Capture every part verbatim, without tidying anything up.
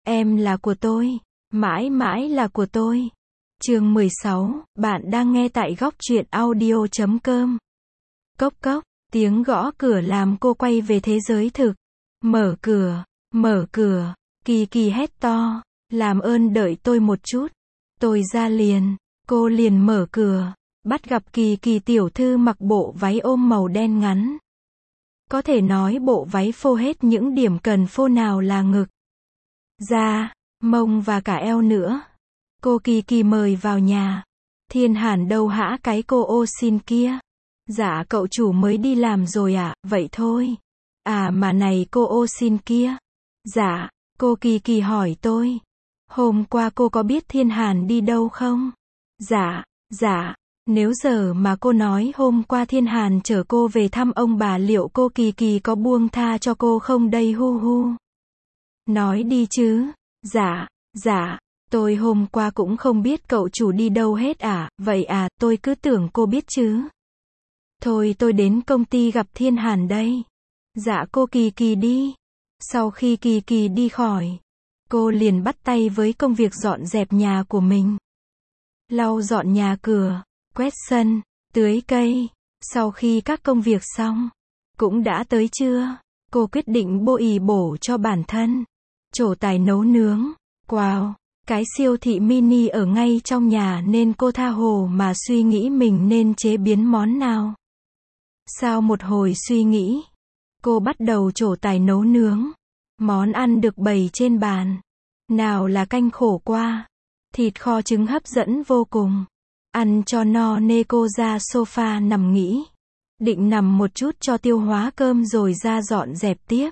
Em là của tôi. Mãi mãi là của tôi. Chương mười sáu, bạn đang nghe tại góc truyện audio chấm com. Cốc cốc, tiếng gõ cửa làm cô quay về thế giới thực. Mở cửa, mở cửa, Kỳ Kỳ hét to, làm ơn đợi tôi một chút. Tôi ra liền, cô liền mở cửa, bắt gặp Kỳ Kỳ tiểu thư mặc bộ váy ôm màu đen ngắn. Có thể nói bộ váy phô hết những điểm cần phô nào là ngực, da, mông và cả eo nữa. Cô Kỳ Kỳ mời vào nhà. Thiên Hàn đâu hả cái cô ô xin kia? Dạ cậu chủ mới đi làm rồi ạ, à? Vậy thôi. À mà này cô ô xin kia. Dạ, cô Kỳ Kỳ hỏi tôi. Hôm qua cô có biết Thiên Hàn đi đâu không? Dạ, dạ. Nếu giờ mà cô nói hôm qua Thiên Hàn chở cô về thăm ông bà liệu cô Kỳ Kỳ có buông tha cho cô không đây hu hu? Nói đi chứ. Dạ, dạ. Tôi hôm qua cũng không biết cậu chủ đi đâu hết à, vậy à, tôi cứ tưởng cô biết chứ. Thôi tôi đến công ty gặp Thiên Hàn đây. Dạ cô Kỳ Kỳ đi. Sau khi Kỳ Kỳ đi khỏi, cô liền bắt tay với công việc dọn dẹp nhà của mình. Lau dọn nhà cửa, quét sân, tưới cây. Sau khi các công việc xong, cũng đã tới trưa, cô quyết định bồi bổ cho bản thân. Trổ tài nấu nướng. Wow, cái siêu thị mini ở ngay trong nhà nên cô tha hồ mà suy nghĩ mình nên chế biến món nào. Sau một hồi suy nghĩ, cô bắt đầu trổ tài nấu nướng. Món ăn được bày trên bàn. Nào là canh khổ qua, thịt kho trứng hấp dẫn vô cùng. Ăn cho no nê cô ra sofa nằm nghỉ. Định nằm một chút cho tiêu hóa cơm rồi ra dọn dẹp tiếp.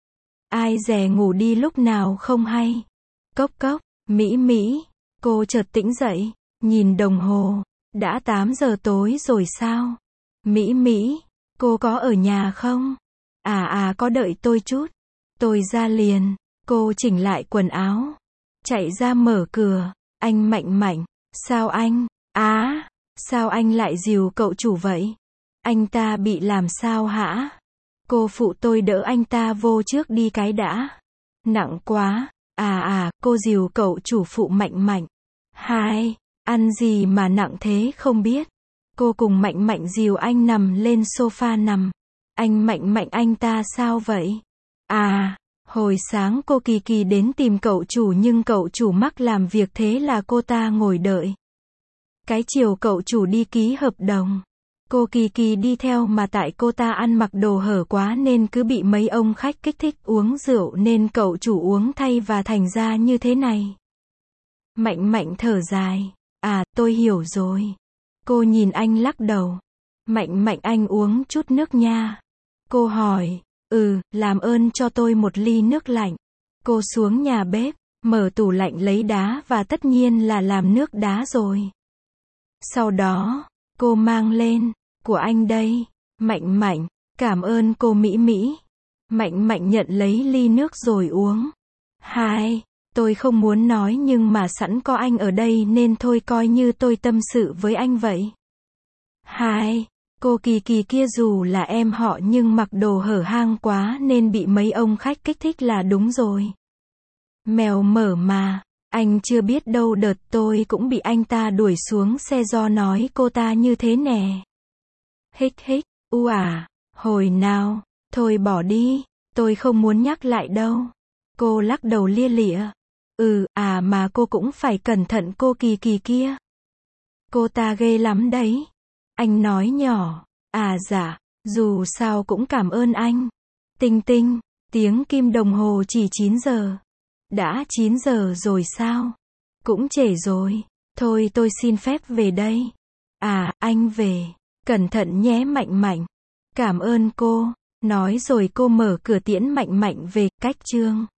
Ai dè ngủ đi lúc nào không hay. Cốc cốc, Mỹ Mỹ, cô chợt tỉnh dậy, nhìn đồng hồ, đã tám giờ tối rồi sao? Mỹ Mỹ, cô có ở nhà không? À à có đợi tôi chút. Tôi ra liền, cô chỉnh lại quần áo, chạy ra mở cửa. Anh Mạnh Mạnh, sao anh? Á, sao anh lại dìu cậu chủ vậy? Anh ta bị làm sao hả? Cô phụ tôi đỡ anh ta vô trước đi cái đã. Nặng quá. À à, cô dìu cậu chủ phụ Mạnh Mạnh. Hai, ăn gì mà nặng thế không biết. Cô cùng Mạnh Mạnh dìu anh nằm lên sofa nằm. Anh Mạnh Mạnh anh ta sao vậy? À, hồi sáng cô Kỳ Kỳ đến tìm cậu chủ nhưng cậu chủ mắc làm việc thế là cô ta ngồi đợi. Cái chiều cậu chủ đi ký hợp đồng. Cô Kỳ Kỳ đi theo mà tại cô ta ăn mặc đồ hở quá nên cứ bị mấy ông khách kích thích uống rượu nên cậu chủ uống thay và thành ra như thế này. Mạnh Mạnh thở dài. À, tôi hiểu rồi. Cô nhìn anh lắc đầu. Mạnh Mạnh anh uống chút nước nha. Cô hỏi. Ừ, làm ơn cho tôi một ly nước lạnh. Cô xuống nhà bếp, mở tủ lạnh lấy đá và tất nhiên là làm nước đá rồi. Sau đó, cô mang lên. Của anh đây. Mạnh Mạnh, cảm ơn cô Mỹ Mỹ. Mạnh Mạnh nhận lấy ly nước rồi uống. Hai, tôi không muốn nói nhưng mà sẵn có anh ở đây nên thôi coi như tôi tâm sự với anh vậy. Hai, cô Kỳ Kỳ kia dù là em họ nhưng mặc đồ hở hang quá nên bị mấy ông khách kích thích là đúng rồi. Mèo mở mà, anh chưa biết đâu đợt tôi cũng bị anh ta đuổi xuống xe do nói cô ta như thế nè. Hích hích, u à, hồi nào, thôi bỏ đi, tôi không muốn nhắc lại đâu. Cô lắc đầu lia lịa. Ừ, à mà cô cũng phải cẩn thận cô Kỳ Kỳ kia. Cô ta ghê lắm đấy. Anh nói nhỏ. À dạ, dù sao cũng cảm ơn anh. Tinh tinh, tiếng kim đồng hồ chỉ chín giờ. Đã chín giờ rồi sao? Cũng trễ rồi. Thôi tôi xin phép về đây. À, anh về. Cẩn thận nhé Mạnh Mạnh. Cảm ơn cô. Nói rồi cô mở cửa tiễn Mạnh Mạnh về. Cách chương